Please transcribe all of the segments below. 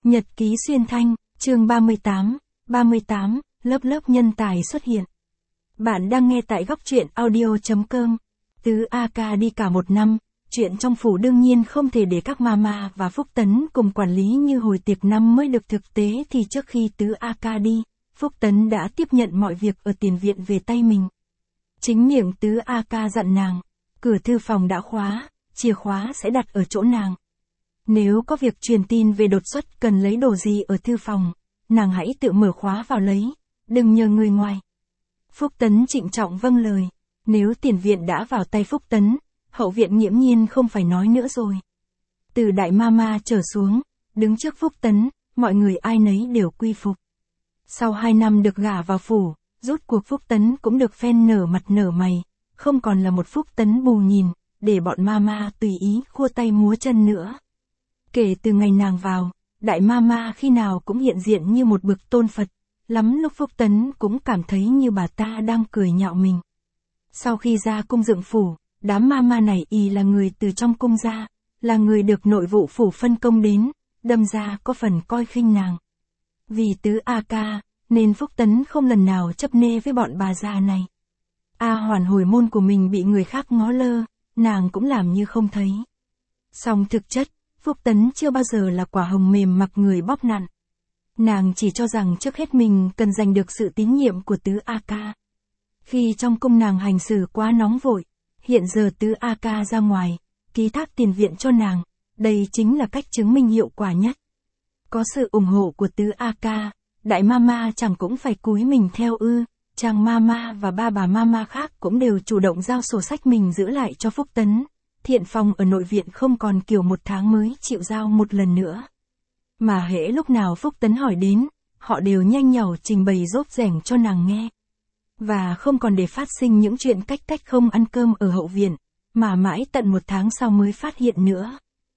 Nhật ký xuyên thanh, chương 38, lớp nhân tài xuất hiện. Bạn đang nghe tại góc truyện audio.com. Tứ A Ca đi cả một năm, chuyện trong phủ đương nhiên không thể để các mama và Phúc Tấn cùng quản lý như hồi tiệc năm mới được. Thực tế thì trước khi Tứ A Ca đi, Phúc Tấn đã tiếp nhận mọi việc ở tiền viện về tay mình. Chính miệng Tứ A Ca dặn nàng, cửa thư phòng đã khóa, chìa khóa sẽ đặt ở chỗ nàng. Nếu có việc truyền tin về đột xuất cần lấy đồ gì ở thư phòng, nàng hãy tự mở khóa vào lấy, đừng nhờ người ngoài. Phúc Tấn trịnh trọng vâng lời, nếu tiền viện đã vào tay Phúc Tấn, hậu viện nghiễm nhiên không phải nói nữa rồi. Từ đại mama trở xuống, đứng trước Phúc Tấn, mọi người ai nấy đều quy phục. Sau 2 năm được gả vào phủ, rốt cuộc Phúc Tấn cũng được phen nở mặt nở mày, không còn là một Phúc Tấn bù nhìn, để bọn mama tùy ý khua tay múa chân nữa. Kể từ ngày nàng vào, đại mama khi nào cũng hiện diện như một bậc tôn Phật, lắm lúc Phúc Tấn cũng cảm thấy như bà ta đang cười nhạo mình. Sau khi ra cung dựng phủ, đám mama này y là người từ trong cung ra, là người được nội vụ phủ phân công đến, đâm ra có phần coi khinh nàng. Vì Tứ A Ca, nên Phúc Tấn không lần nào chấp nê với bọn bà già này. A Hoàn hồi môn của mình bị người khác ngó lơ, nàng cũng làm như không thấy. Song thực chất, Phúc Tấn chưa bao giờ là quả hồng mềm mặc người bóp nặn. Nàng chỉ cho rằng trước hết mình cần giành được sự tín nhiệm của Tứ A Ca. Khi trong cung nàng hành xử quá nóng vội, hiện giờ Tứ A Ca ra ngoài, ký thác tiền viện cho nàng, đây chính là cách chứng minh hiệu quả nhất. Có sự ủng hộ của Tứ A Ca, đại mama chẳng cũng phải cúi mình theo ư, chàng mama và ba bà mama khác cũng đều chủ động giao sổ sách mình giữ lại cho Phúc Tấn. Thiện phòng ở nội viện không còn kiểu 1 tháng mới chịu giao một lần nữa. Mà hễ lúc nào Phúc Tấn hỏi đến, họ đều nhanh nhảu trình bày rốt rẻng cho nàng nghe. Và không còn để phát sinh những chuyện cách không ăn cơm ở hậu viện, mà mãi tận 1 tháng sau mới phát hiện nữa.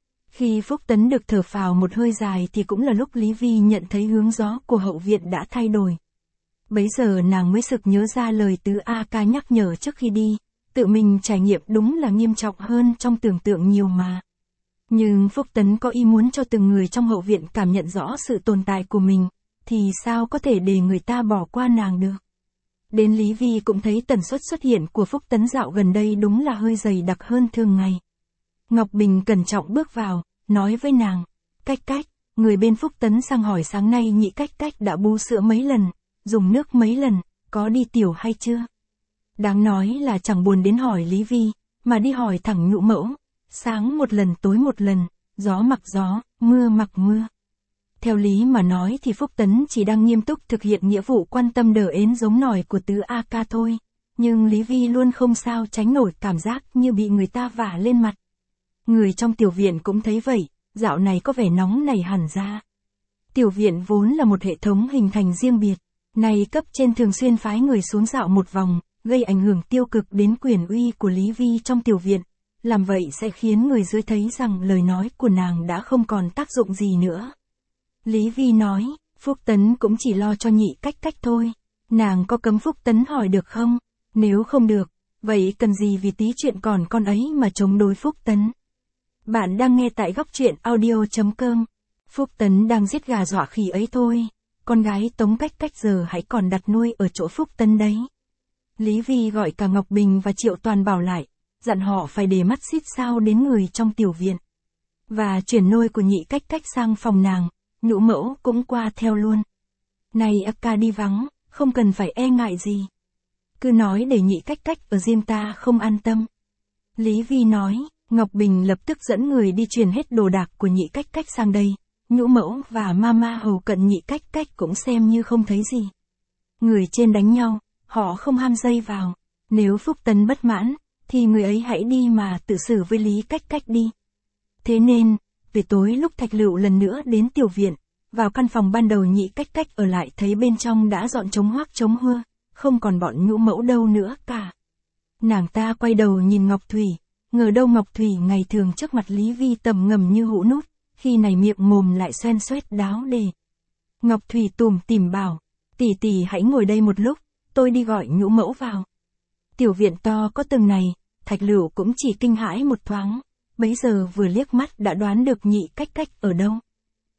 Khi Phúc Tấn được thở phào một hơi dài thì cũng là lúc Lý Vi nhận thấy hướng gió của hậu viện đã thay đổi. Bấy giờ nàng mới sực nhớ ra lời Tứ A Ca nhắc nhở trước khi đi. Tự mình trải nghiệm đúng là nghiêm trọng hơn trong tưởng tượng nhiều mà. Nhưng Phúc Tấn có ý muốn cho từng người trong hậu viện cảm nhận rõ sự tồn tại của mình, thì sao có thể để người ta bỏ qua nàng được. Đến Lý Vi cũng thấy tần suất xuất hiện của Phúc Tấn dạo gần đây đúng là hơi dày đặc hơn thường ngày. Ngọc Bình cẩn trọng bước vào, nói với nàng, Cách, người bên Phúc Tấn sang hỏi sáng nay nhị Cách đã bú sữa mấy lần, dùng nước mấy lần, có đi tiểu hay chưa? Đáng nói là chẳng buồn đến hỏi Lý Vi, mà đi hỏi thẳng Nhũ Mẫu, sáng một lần tối một lần, gió mặc gió, mưa mặc mưa. Theo lý mà nói thì Phúc Tấn chỉ đang nghiêm túc thực hiện nghĩa vụ quan tâm đờ ến giống nòi của Tứ A Ca thôi, nhưng Lý Vi luôn không sao tránh nổi cảm giác như bị người ta vả lên mặt. Người trong tiểu viện cũng thấy vậy, dạo này có vẻ nóng nảy hẳn ra. Tiểu viện vốn là một hệ thống hình thành riêng biệt, nay cấp trên thường xuyên phái người xuống dạo một vòng, gây ảnh hưởng tiêu cực đến quyền uy của Lý Vi trong tiểu viện, làm vậy sẽ khiến người dưới thấy rằng lời nói của nàng đã không còn tác dụng gì nữa. Lý Vi nói, Phúc Tấn cũng chỉ lo cho nhị Cách thôi, nàng có cấm Phúc Tấn hỏi được không? Nếu không được, vậy cần gì vì tí chuyện còn con ấy mà chống đối Phúc Tấn? Bạn đang nghe tại góc truyện audio.com. Phúc Tấn đang giết gà dọa khỉ ấy thôi, con gái Tống Cách giờ hãy còn đặt nuôi ở chỗ Phúc Tấn đấy. Lý Vi gọi cả Ngọc Bình và Triệu Toàn bảo lại, dặn họ phải để mắt xít sao đến người trong tiểu viện. Và chuyển nôi của nhị Cách sang phòng nàng, Nhũ Mẫu cũng qua theo luôn. Này A Ca đi vắng, không cần phải e ngại gì. Cứ nói để nhị Cách ở riêng ta không an tâm. Lý Vi nói, Ngọc Bình lập tức dẫn người đi truyền hết đồ đạc của nhị Cách sang đây. Nhũ Mẫu và mama hầu cận nhị Cách cũng xem như không thấy gì. Người trên đánh nhau, họ không ham dây vào. Nếu Phúc Tấn bất mãn, thì người ấy hãy đi mà tự xử với Lý Cách đi. Thế nên, về tối lúc Thạch Lựu lần nữa đến tiểu viện, vào căn phòng ban đầu nhị Cách ở lại thấy bên trong đã dọn trống hoác trống hưa, không còn bọn Nhũ Mẫu đâu nữa cả. Nàng ta quay đầu nhìn Ngọc Thủy, ngờ đâu Ngọc Thủy ngày thường trước mặt Lý Vi tầm ngầm như hũ nút, khi này miệng mồm lại xoen xoét đáo đề. Ngọc Thủy tủm tỉm bảo, tỷ hãy ngồi đây một lúc, tôi đi gọi Nhũ Mẫu vào. Tiểu viện to có tầng này, Thạch Lựu cũng chỉ kinh hãi một thoáng, bấy giờ vừa liếc mắt đã đoán được nhị Cách ở đâu.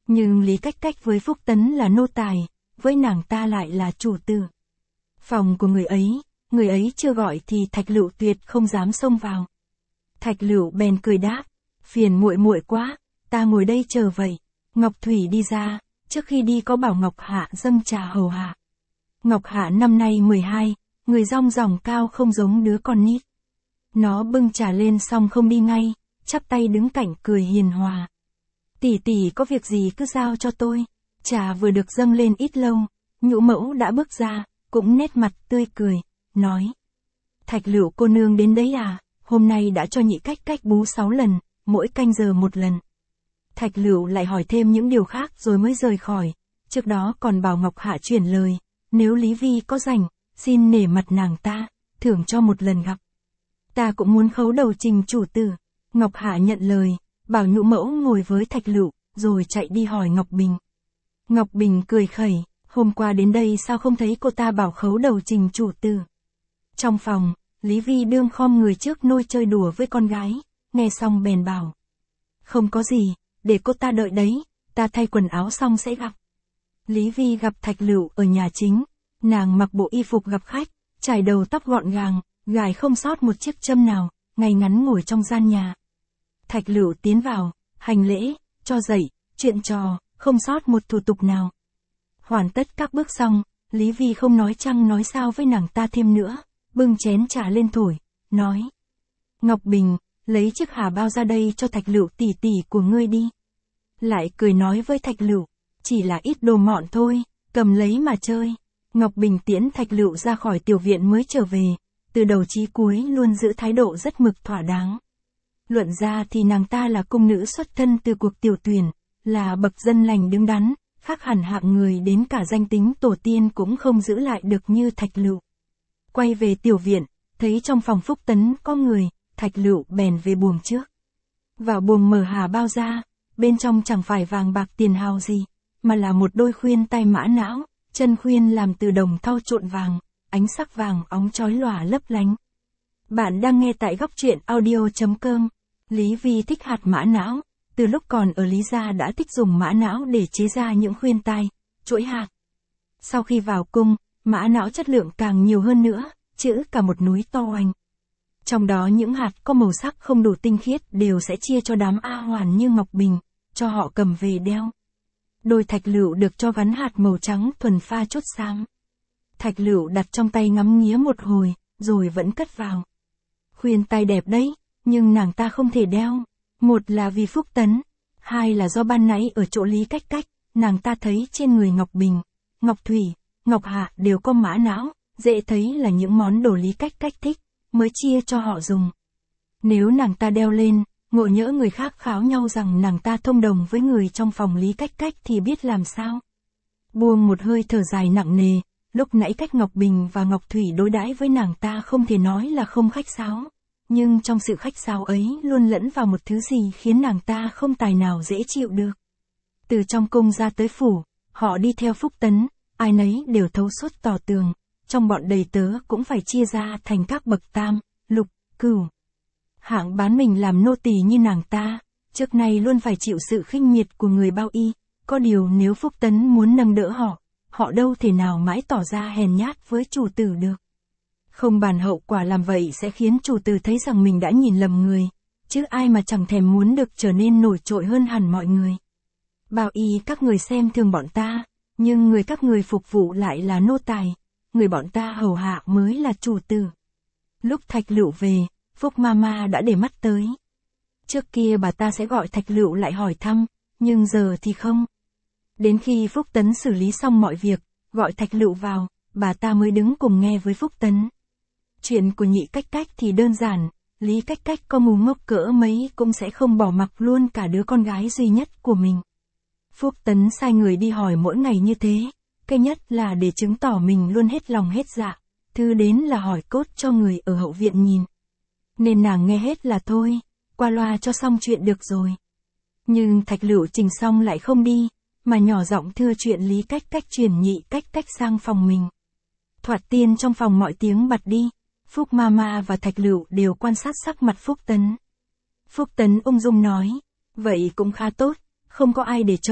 Nhưng Lý Cách Cách với Phúc Tấn là nô tài, với nàng ta lại là chủ tử. Phòng của người ấy chưa gọi thì Thạch Lựu tuyệt không dám xông vào. Thạch Lựu bèn cười đáp, phiền muội muội quá, ta ngồi đây chờ vậy. Ngọc Thủy đi ra, trước khi đi có bảo Ngọc Hạ dâng trà hầu hạ. Ngọc Hạ năm nay 12, người rong ròng cao không giống đứa con nít. Nó bưng trà lên xong không đi ngay, chắp tay đứng cạnh cười hiền hòa. Tỷ tỷ có việc gì cứ giao cho tôi. Trà vừa được dâng lên ít lâu, Nhũ Mẫu đã bước ra, cũng nét mặt tươi cười, nói. Thạch Lựu cô nương đến đấy à, hôm nay đã cho Nhị Cách Cách bú 6 lần, mỗi canh giờ 1 lần. Thạch Lựu lại hỏi thêm những điều khác rồi mới rời khỏi, trước đó còn bảo Ngọc Hạ chuyển lời, nếu Lý Vi có rảnh, xin nể mặt nàng ta, thưởng cho 1 lần gặp. Ta cũng muốn khấu đầu Trình chủ tử. Ngọc Hạ nhận lời, bảo Nhũ Mẫu ngồi với Thạch Lựu, rồi chạy đi hỏi Ngọc Bình. Ngọc Bình cười khẩy, hôm qua đến đây sao không thấy cô ta bảo khấu đầu Trình chủ tử. Trong phòng, Lý Vi đương khom người trước nôi chơi đùa với con gái, nghe xong bèn bảo. Không có gì, để cô ta đợi đấy, ta thay quần áo xong sẽ gặp. Lý Vi gặp Thạch Lựu ở nhà chính, nàng mặc bộ y phục gặp khách, trải đầu tóc gọn gàng, gài không sót một chiếc châm nào, ngay ngắn ngồi trong gian nhà. Thạch Lựu tiến vào, hành lễ, cho dạy, chuyện trò, không sót một thủ tục nào. Hoàn tất các bước xong, Lý Vi không nói chăng nói sao với nàng ta thêm nữa, bưng chén trà lên thổi, nói. Ngọc Bình, lấy chiếc hà bao ra đây cho Thạch Lựu tỷ tỷ của ngươi đi. Lại cười nói với Thạch Lựu, chỉ là ít đồ mọn thôi, cầm lấy mà chơi. Ngọc Bình tiễn Thạch Lựu ra khỏi tiểu viện mới trở về, từ đầu chí cuối luôn giữ thái độ rất mực thỏa đáng. Luận ra thì nàng ta là cung nữ xuất thân từ cuộc tiểu tuyển, là bậc dân lành đứng đắn, khác hẳn hạng người đến cả danh tính tổ tiên cũng không giữ lại được như Thạch Lựu. Quay về tiểu viện, thấy trong phòng Phúc Tấn có người, Thạch Lựu bèn về buồng trước. Vào buồng mở hà bao ra, bên trong chẳng phải vàng bạc tiền hào gì, mà là một đôi khuyên tai mã não, chân khuyên làm từ đồng thau trộn vàng, ánh sắc vàng óng chói lòa lấp lánh. Bạn đang nghe tại góc truyện audio.com. Lý Vi thích hạt mã não, từ lúc còn ở Lý Gia đã thích dùng mã não để chế ra những khuyên tai, chuỗi hạt. Sau khi vào cung, mã não chất lượng càng nhiều hơn nữa, chữ cả một núi to oanh. Trong đó những hạt có màu sắc không đủ tinh khiết đều sẽ chia cho đám A Hoàn như Ngọc Bình, cho họ cầm về đeo. Đôi Thạch Lựu được cho gắn hạt màu trắng thuần pha chốt xám. Thạch Lựu đặt trong tay ngắm nghía một hồi, rồi vẫn cất vào. Khuyên tai đẹp đấy, nhưng nàng ta không thể đeo. Một là vì Phúc Tấn, hai là do ban nãy ở chỗ Lý Cách Cách, nàng ta thấy trên người Ngọc Bình, Ngọc Thủy, Ngọc Hạ đều có mã não, dễ thấy là những món đồ Lý Cách Cách thích, mới chia cho họ dùng. Nếu nàng ta đeo lên, ngộ nhỡ người khác kháo nhau rằng nàng ta thông đồng với người trong phòng Lý Cách Cách thì biết làm sao. Buông một hơi thở dài nặng nề, lúc nãy Cách Ngọc Bình và Ngọc Thủy đối đãi với nàng ta không thể nói là không khách sáo. Nhưng trong sự khách sáo ấy luôn lẫn vào một thứ gì khiến nàng ta không tài nào dễ chịu được. Từ trong cung ra tới phủ, họ đi theo Phúc Tấn, ai nấy đều thấu suốt tỏ tường, trong bọn đầy tớ cũng phải chia ra thành các bậc tam, lục, cửu. Hạng bán mình làm nô tỳ như nàng ta, trước nay luôn phải chịu sự khinh miệt của người bao y, có điều nếu Phúc Tấn muốn nâng đỡ họ đâu thể nào mãi tỏ ra hèn nhát với chủ tử được. Không bàn hậu quả làm vậy sẽ khiến chủ tử thấy rằng mình đã nhìn lầm người, chứ ai mà chẳng thèm muốn được trở nên nổi trội hơn hẳn mọi người. Bao y các người xem thường bọn ta, nhưng người các người phục vụ lại là nô tài, người bọn ta hầu hạ mới là chủ tử. Lúc Thạch Lựu về, Phúc Mama đã để mắt tới. Trước kia bà ta sẽ gọi Thạch Lựu lại hỏi thăm, nhưng giờ thì không. Đến khi Phúc Tấn xử lý xong mọi việc, gọi Thạch Lựu vào, bà ta mới đứng cùng nghe với Phúc Tấn. Chuyện của Nhị Cách Cách thì đơn giản, Lý Cách Cách có ngu ngốc cỡ mấy cũng sẽ không bỏ mặc luôn cả đứa con gái duy nhất của mình. Phúc Tấn sai người đi hỏi mỗi ngày như thế, cái nhất là để chứng tỏ mình luôn hết lòng hết dạ, thứ đến là hỏi cốt cho người ở hậu viện nhìn. Nên nàng nghe hết là thôi, qua loa cho xong chuyện được rồi. Nhưng Thạch Lựu trình xong lại không đi, mà nhỏ giọng thưa chuyện Lý Cách Cách chuyển Nhị Cách Cách sang phòng mình. Thoạt tiên trong phòng mọi tiếng bật đi, Phúc Mama và Thạch Lựu đều quan sát sắc mặt Phúc Tấn. Phúc Tấn ung dung nói, vậy cũng khá tốt, không có ai để trông,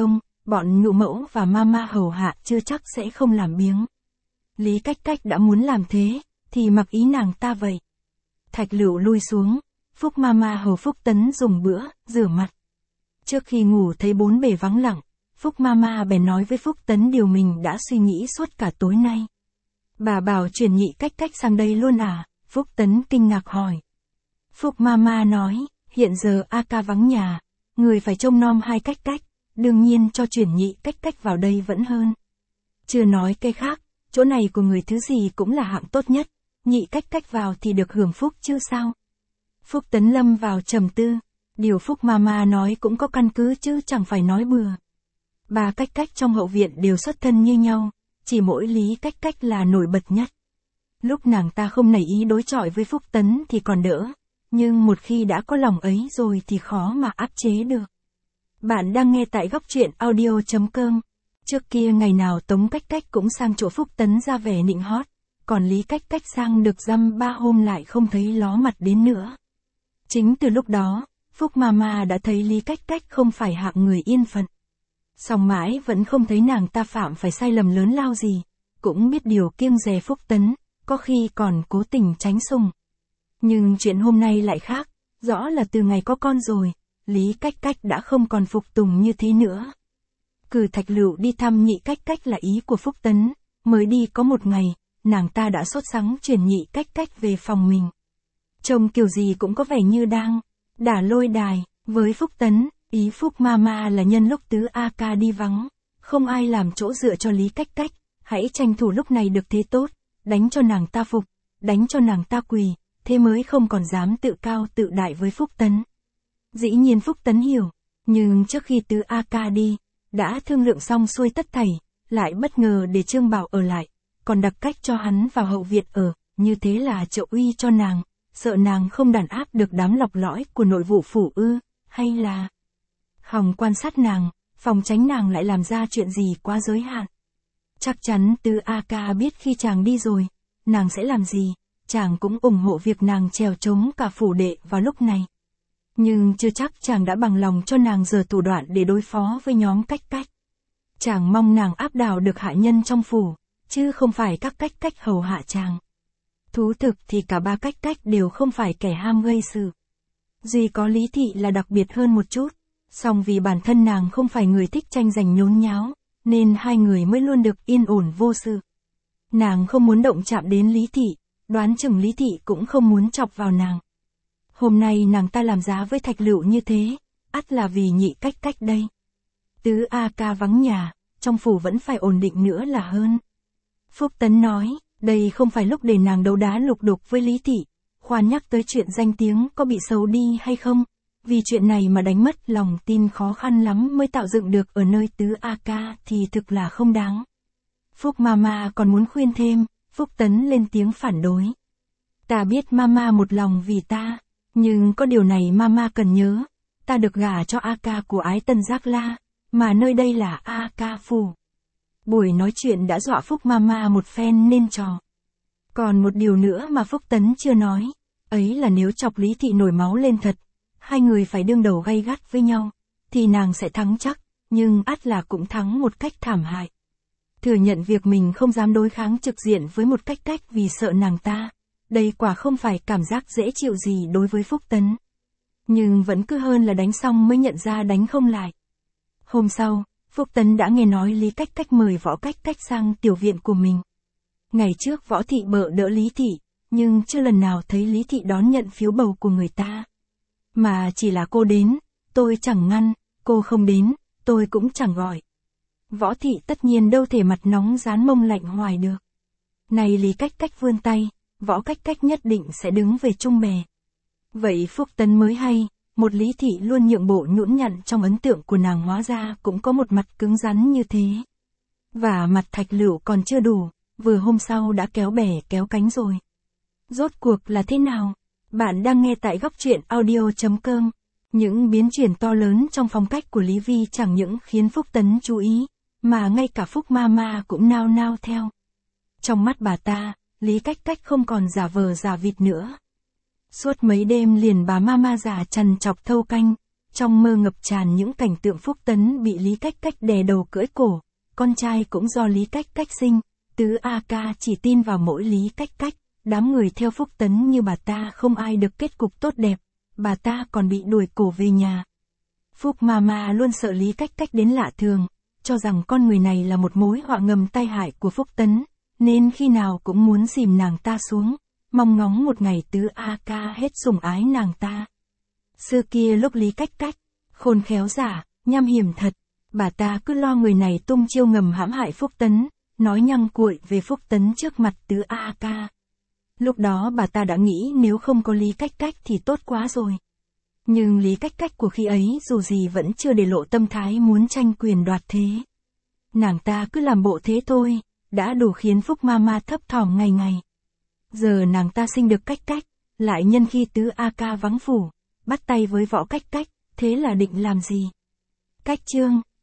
bọn ngự mẫu và mama hầu hạ chưa chắc sẽ không làm biếng. Lý Cách Cách đã muốn làm thế, thì mặc ý nàng ta vậy. Thạch Lựu lui xuống, Phúc mama hầu Phúc Tấn dùng bữa, rửa mặt. Trước khi ngủ thấy bốn bề vắng lặng, Phúc mama bèn nói với Phúc Tấn điều mình đã suy nghĩ suốt cả tối nay. Bà bảo chuyển nhị Cách Cách sang đây luôn à? Phúc Tấn kinh ngạc hỏi. Phúc mama nói, hiện giờ A ca vắng nhà, người phải trông nom hai Cách Cách, đương nhiên cho chuyển nhị Cách Cách vào đây vẫn hơn. Chưa nói cái khác, chỗ này của người thứ gì cũng là hạng tốt nhất, nhị Cách Cách vào thì được hưởng phúc chứ sao? Phúc Tấn lâm vào trầm tư, điều Phúc mama nói cũng có căn cứ chứ chẳng phải nói bừa. Ba Cách Cách trong hậu viện đều xuất thân như nhau, chỉ mỗi Lý Cách Cách là nổi bật nhất. Lúc nàng ta không nảy ý đối chọi với Phúc Tấn thì còn đỡ, nhưng một khi đã có lòng ấy rồi thì khó mà áp chế được. Bạn đang nghe tại góc truyện audio.com. Trước kia ngày nào Tống Cách Cách cũng sang chỗ Phúc Tấn ra vẻ nịnh hót, còn Lý Cách Cách sang được dăm 3 hôm lại không thấy ló mặt đến nữa. Chính từ lúc đó, Phúc mama đã thấy Lý Cách Cách không phải hạng người yên phận. Song mãi vẫn không thấy nàng ta phạm phải sai lầm lớn lao gì, cũng biết điều kiêng dè Phúc Tấn, có khi còn cố tình tránh sùng. Nhưng chuyện hôm nay lại khác, rõ là từ ngày có con rồi, Lý Cách Cách đã không còn phục tùng như thế nữa. Cử Thạch Lựu đi thăm nhị Cách Cách là ý của Phúc Tấn, mới đi có một ngày, nàng ta đã sốt sắng chuyển nhị Cách Cách về phòng mình. Trông kiểu gì cũng có vẻ như đang đả lôi đài, với Phúc Tấn, ý Phúc mama là nhân lúc tứ A ca đi vắng, không ai làm chỗ dựa cho Lý Cách Cách, hãy tranh thủ lúc này được thế tốt, đánh cho nàng ta phục, đánh cho nàng ta quỳ, thế mới không còn dám tự cao tự đại với Phúc Tấn. Dĩ nhiên Phúc Tấn hiểu, nhưng trước khi tứ A ca đi, đã thương lượng xong xuôi tất thảy, lại bất ngờ để Trương Bảo ở lại, còn đặc cách cho hắn vào hậu viện ở, như thế là trợ uy cho nàng, sợ nàng không đàn áp được đám lọc lõi của nội vụ phủ ư, hay là hòng quan sát nàng, phòng tránh nàng lại làm ra chuyện gì quá giới hạn. Chắc chắn tứ A ca biết khi chàng đi rồi, nàng sẽ làm gì, chàng cũng ủng hộ việc nàng trèo trống cả phủ đệ vào lúc này. Nhưng chưa chắc chàng đã bằng lòng cho nàng giở thủ đoạn để đối phó với nhóm Cách Cách. Chàng mong nàng áp đảo được hạ nhân trong phủ, chứ không phải các Cách Cách hầu hạ chàng. Thú thực thì cả ba Cách Cách đều không phải kẻ ham gây sự. Duy có Lý Thị là đặc biệt hơn một chút, song vì bản thân nàng không phải người thích tranh giành nhốn nháo, nên hai người mới luôn được yên ổn vô sự. Nàng không muốn động chạm đến Lý Thị, đoán chừng Lý Thị cũng không muốn chọc vào nàng. Hôm nay nàng ta làm giá với Thạch Lựu như thế, ắt là vì nhị Cách Cách đây. Tứ A ca vắng nhà, trong phủ vẫn phải ổn định nữa là hơn. Phúc Tấn nói, đây không phải lúc để nàng đấu đá lục đục với Lý Thị, khoan nhắc tới chuyện danh tiếng có bị xấu đi hay không, vì chuyện này mà đánh mất lòng tin khó khăn lắm mới tạo dựng được ở nơi tứ A ca thì thực là không đáng. Phúc mama còn muốn khuyên thêm, Phúc Tấn lên tiếng phản đối. Ta biết mama một lòng vì ta, nhưng có điều này mama cần nhớ, ta được gả cho A ca của Ái Tân Giác La, mà nơi đây là A ca phủ. Buổi nói chuyện đã dọa Phúc mama một phen nên trò. Còn một điều nữa mà Phúc Tấn chưa nói, ấy là nếu chọc Lý Thị nổi máu lên thật, hai người phải đương đầu gay gắt với nhau, thì nàng sẽ thắng chắc, nhưng ắt là cũng thắng một cách thảm hại. Thừa nhận việc mình không dám đối kháng trực diện với một Cách Cách vì sợ nàng ta, đây quả không phải cảm giác dễ chịu gì đối với Phúc Tấn. Nhưng vẫn cứ hơn là đánh xong mới nhận ra đánh không lại. Hôm sau, Phúc Tấn đã nghe nói Lý Cách Cách mời Võ Cách Cách sang tiểu viện của mình. Ngày trước Võ Thị bợ đỡ Lý Thị, nhưng chưa lần nào thấy Lý Thị đón nhận phiếu bầu của người ta. Mà chỉ là cô đến, tôi chẳng ngăn, cô không đến, tôi cũng chẳng gọi. Võ Thị tất nhiên đâu thể mặt nóng dán mông lạnh hoài được. Này Lý Cách Cách vươn tay, Võ Cách Cách nhất định sẽ đứng về chung bè. Vậy Phúc Tấn mới hay, một Lý Thị luôn nhượng bộ nhũn nhặn trong ấn tượng của nàng hóa ra cũng có một mặt cứng rắn như thế. Và mặt Thạch Lựu còn chưa đủ, vừa hôm sau đã kéo bè kéo cánh rồi. Rốt cuộc là thế nào? Bạn đang nghe tại góc truyện audio.com. Những biến chuyển to lớn trong phong cách của Lý Vi chẳng những khiến Phúc Tấn chú ý, mà ngay cả Phúc mama cũng nao nao theo. Trong mắt bà ta, Lý Cách Cách không còn giả vờ giả vịt nữa. Suốt mấy đêm liền bà mama già trằn trọc thâu canh, Trong mơ ngập tràn những cảnh tượng Phúc Tấn bị Lý Cách Cách đè đầu cưỡi cổ, con trai cũng do Lý Cách Cách sinh, Tứ A Ca chỉ tin vào mỗi Lý Cách Cách, đám người theo Phúc Tấn như bà ta không ai được kết cục tốt đẹp, bà ta còn bị đuổi cổ về nhà. Phúc Mama luôn sợ Lý Cách Cách đến lạ thường, cho rằng con người này là một mối họa ngầm tai hại của Phúc Tấn, nên khi nào cũng muốn dìm nàng ta xuống, mong ngóng một ngày Tứ A Ca hết sủng ái nàng ta. Xưa kia lúc Lý Cách Cách, khôn khéo giả, nham hiểm thật, bà ta cứ lo người này tung chiêu ngầm hãm hại Phúc Tấn, nói nhăng cuội về Phúc Tấn trước mặt Tứ A Ca. Lúc đó bà ta đã nghĩ nếu không có Lý Cách Cách thì tốt quá rồi. Nhưng Lý Cách Cách của khi ấy dù gì vẫn chưa để lộ tâm thái muốn tranh quyền đoạt thế. Nàng ta cứ làm bộ thế thôi, đã đủ khiến Phúc Mama thấp thỏm ngày ngày. Giờ nàng ta sinh được Cách Cách, lại nhân khi Tứ A Ca vắng phủ, bắt tay với Võ Cách Cách, thế là định làm gì? Cách chương